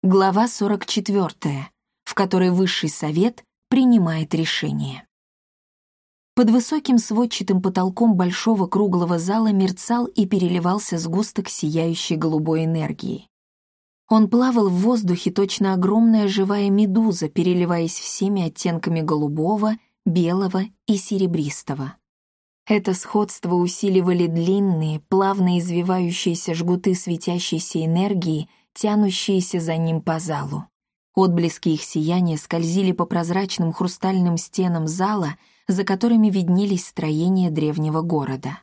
Глава 44, в которой Высший Совет принимает решение. Под высоким сводчатым потолком большого круглого зала мерцал и переливался сгусток сияющей голубой энергии. Он плавал в воздухе, точно огромная живая медуза, переливаясь всеми оттенками голубого, белого и серебристого. Это сходство усиливали длинные, плавно извивающиеся жгуты светящейся энергии, тянущиеся за ним по залу. Отблески их сияния скользили по прозрачным хрустальным стенам зала, за которыми виднелись строения древнего города.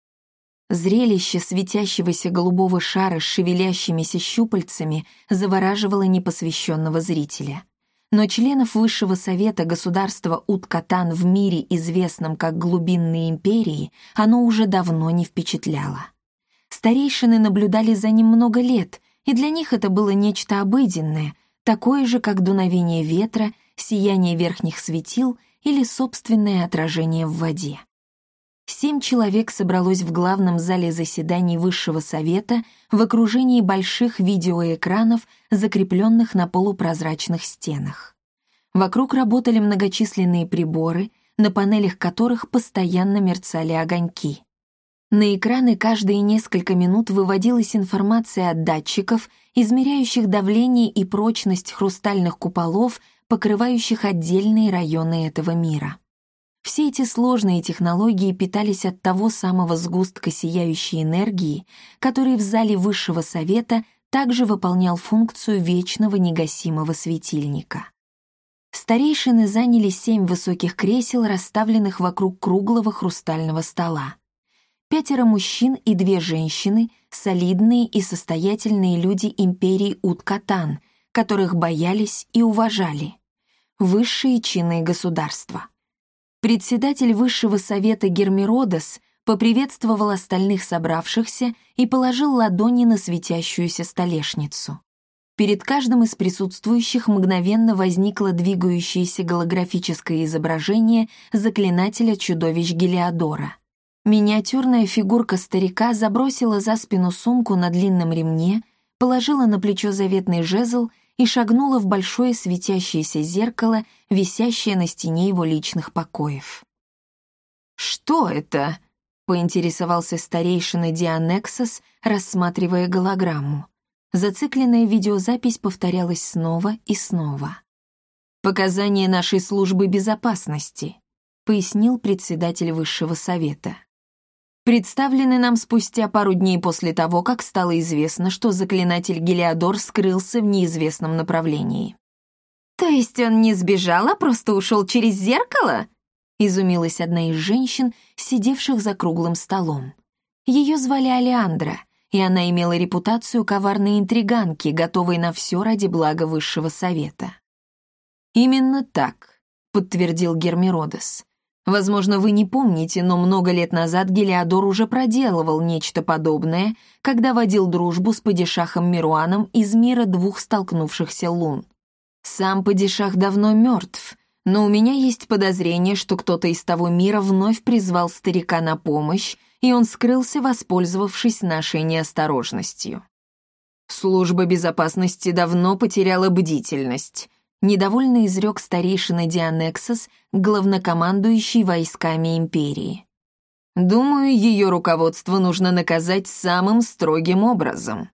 Зрелище светящегося голубого шара с шевелящимися щупальцами завораживало непосвященного зрителя. Но членов Высшего Совета государства Ут-Катан в мире, известном как глубинные империи, оно уже давно не впечатляло. Старейшины наблюдали за ним много лет, и для них это было нечто обыденное, такое же, как дуновение ветра, сияние верхних светил или собственное отражение в воде. 7 человек собралось в главном зале заседаний Высшего Совета в окружении больших видеоэкранов, закрепленных на полупрозрачных стенах. Вокруг работали многочисленные приборы, на панелях которых постоянно мерцали огоньки. На экраны каждые несколько минут выводилась информация от датчиков, измеряющих давление и прочность хрустальных куполов, покрывающих отдельные районы этого мира. Все эти сложные технологии питались от того самого сгустка сияющей энергии, который в зале Высшего Совета также выполнял функцию вечного негасимого светильника. Старейшины заняли 7 высоких кресел, расставленных вокруг круглого хрустального стола. 5 мужчин и 2 женщины, солидные и состоятельные люди империи Ут-Катан, которых боялись и уважали. Высшие чины государства. Председатель Высшего Совета Гермиродос поприветствовал остальных собравшихся и положил ладони на светящуюся столешницу. Перед каждым из присутствующих мгновенно возникло двигающееся голографическое изображение заклинателя чудовищ Гелиодора. Миниатюрная фигурка старика забросила за спину сумку на длинном ремне, положила на плечо заветный жезл и шагнула в большое светящееся зеркало, висящее на стене его личных покоев. «Что это?» — поинтересовался старейшина Дионексос, рассматривая голограмму. Зацикленная видеозапись повторялась снова и снова. «Показания нашей службы безопасности», — пояснил председатель Высшего Совета. «Представлены нам спустя пару дней после того, как стало известно, что заклинатель Гелиодор скрылся в неизвестном направлении». «То есть он не сбежал, а просто ушел через зеркало?» — изумилась одна из женщин, сидевших за круглым столом. Ее звали Алеандра, и она имела репутацию коварной интриганки, готовой на все ради блага Высшего Совета. «Именно так», — подтвердил Гермиродос. «Возможно, вы не помните, но много лет назад Гелиодор уже проделывал нечто подобное, когда водил дружбу с падишахом Мируаном из мира 2 столкнувшихся лун. Сам падишах давно мертв, но у меня есть подозрение, что кто-то из того мира вновь призвал старика на помощь, и он скрылся, воспользовавшись нашей неосторожностью. Служба безопасности давно потеряла бдительность», — недовольно изрек старейшина Дионексос, главнокомандующий войсками империи. «Думаю, ее руководство нужно наказать самым строгим образом».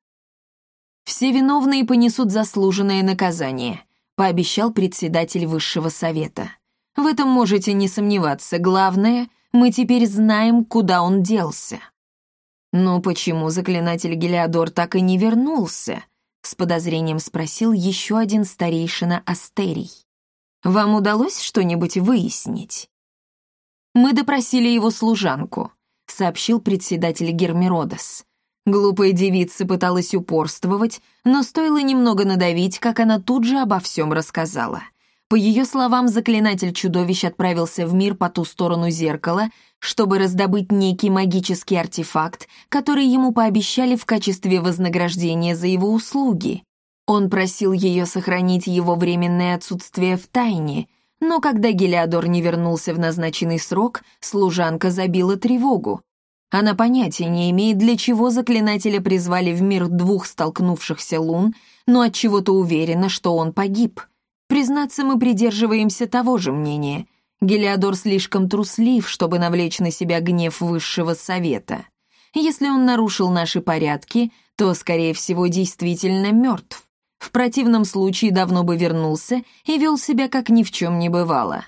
«Все виновные понесут заслуженное наказание», — пообещал председатель Высшего Совета. «В этом можете не сомневаться. Главное, мы теперь знаем, куда он делся». «Но почему заклинатель Гелиодор так и не вернулся?» — с подозрением спросил еще один старейшина Астерий. «Вам удалось что-нибудь выяснить?» «Мы допросили его служанку», — сообщил председатель Гермиродос. Глупая девица пыталась упорствовать, но стоило немного надавить, как она тут же обо всем рассказала. По ее словам, заклинатель чудовищ отправился в мир по ту сторону зеркала, чтобы раздобыть некий магический артефакт, который ему пообещали в качестве вознаграждения за его услуги. Он просил ее сохранить его временное отсутствие в тайне, но когда Гелиодор не вернулся в назначенный срок, служанка забила тревогу. Она понятия не имеет, для чего заклинателя призвали в мир двух столкнувшихся лун, но отчего-то уверена, что он погиб. Признаться, мы придерживаемся того же мнения. Гелиодор слишком труслив, чтобы навлечь на себя гнев Высшего Совета. Если он нарушил наши порядки, то, скорее всего, действительно мертв. В противном случае давно бы вернулся и вел себя, как ни в чем не бывало.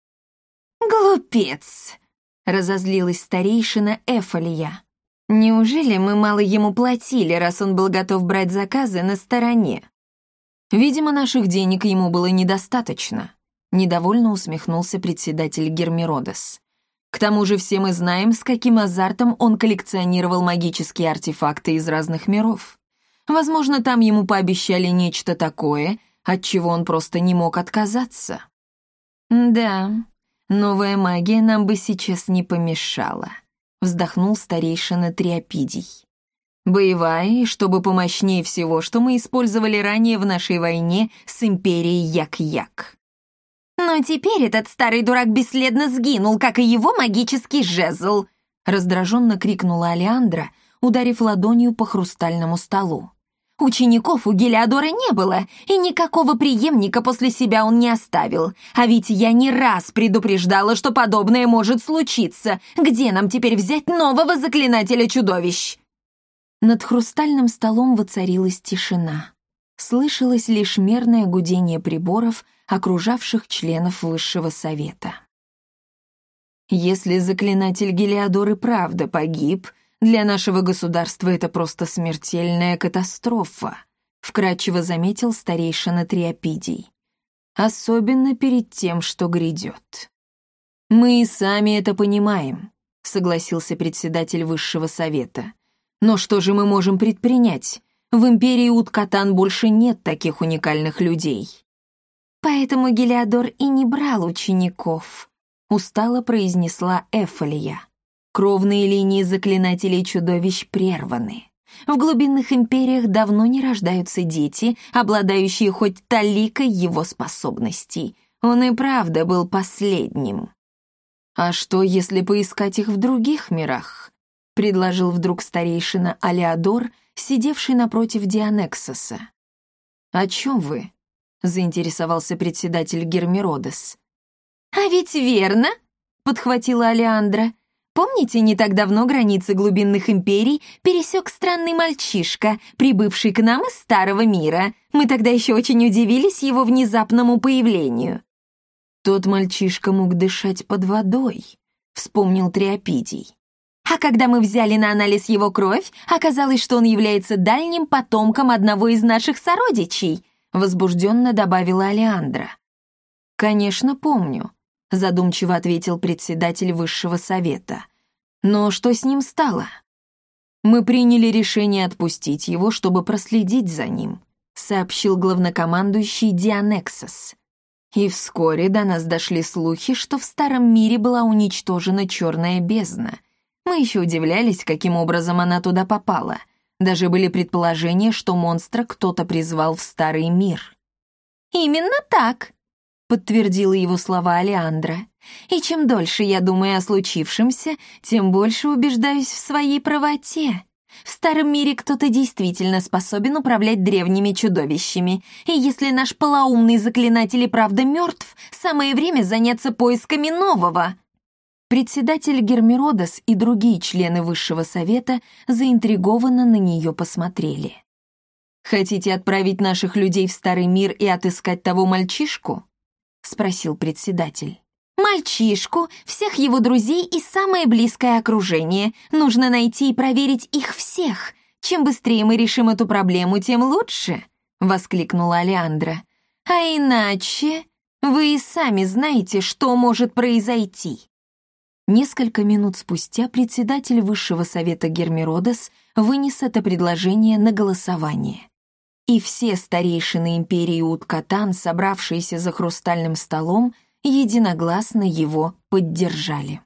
«Глупец!» — разозлилась старейшина Эфолия. «Неужели мы мало ему платили, раз он был готов брать заказы на стороне?» «Видимо, наших денег ему было недостаточно», — недовольно усмехнулся председатель Гермиродес. «К тому же все мы знаем, с каким азартом он коллекционировал магические артефакты из разных миров. Возможно, там ему пообещали нечто такое, от чего он просто не мог отказаться». «Да, новая магия нам бы сейчас не помешала», — вздохнул старейшина Триопидий. «Боевая, и чтобы помощнее всего, что мы использовали ранее в нашей войне с империей Як-Як». «Но теперь этот старый дурак бесследно сгинул, как и его магический жезл», — раздраженно крикнула Алеандра, ударив ладонью по хрустальному столу. «Учеников у Гелиодора не было, и никакого преемника после себя он не оставил. А ведь я не раз предупреждала, что подобное может случиться. Где нам теперь взять нового заклинателя чудовищ?» Над хрустальным столом воцарилась тишина. Слышалось лишь мерное гудение приборов, окружавших членов Высшего Совета. «Если заклинатель Гелиодор и правда погиб, для нашего государства это просто смертельная катастрофа», вкратчиво заметил старейшина Триопидий. «Особенно перед тем, что грядет». «Мы и сами это понимаем», — согласился председатель Высшего Совета. «Но что же мы можем предпринять? В империи Уткатан больше нет таких уникальных людей». «Поэтому Гелиодор и не брал учеников», — устало произнесла Эфолия. «Кровные линии заклинателей чудовищ прерваны. В глубинных империях давно не рождаются дети, обладающие хоть таликой его способностей. Он и правда был последним». «А что, если поискать их в других мирах?» — предложил вдруг старейшина Алеодор, сидевший напротив Дионексоса. «О чем вы?» — заинтересовался председатель Гермиродес. «А ведь верно!» — подхватила Алеандра. «Помните, не так давно границы глубинных империй пересек странный мальчишка, прибывший к нам из Старого мира? Мы тогда еще очень удивились его внезапному появлению». «Тот мальчишка мог дышать под водой», — вспомнил Триопидий. «А когда мы взяли на анализ его кровь, оказалось, что он является дальним потомком одного из наших сородичей», — возбужденно добавила Алеандра. «Конечно, помню», — задумчиво ответил председатель Высшего Совета. «Но что с ним стало?» «Мы приняли решение отпустить его, чтобы проследить за ним», — сообщил главнокомандующий Дионексос. «И вскоре до нас дошли слухи, что в Старом мире была уничтожена черная бездна. Мы еще удивлялись, каким образом она туда попала. Даже были предположения, что монстра кто-то призвал в Старый мир». «Именно так», — подтвердила его слова Алеандра. «И чем дольше я думаю о случившемся, тем больше убеждаюсь в своей правоте. В Старом мире кто-то действительно способен управлять древними чудовищами, и если наш полоумный заклинатель и правда мертв, самое время заняться поисками нового». Председатель Гермиродес и другие члены Высшего Совета заинтригованно на нее посмотрели. «Хотите отправить наших людей в Старый мир и отыскать того мальчишку?» — спросил председатель. «Мальчишку, всех его друзей и самое близкое окружение. Нужно найти и проверить их всех. Чем быстрее мы решим эту проблему, тем лучше», — воскликнула Алеандра. «А иначе вы и сами знаете, что может произойти». Несколько минут спустя председатель Высшего Совета Гермиродес вынес это предложение на голосование. И все старейшины империи Уткатан, собравшиеся за хрустальным столом, единогласно его поддержали.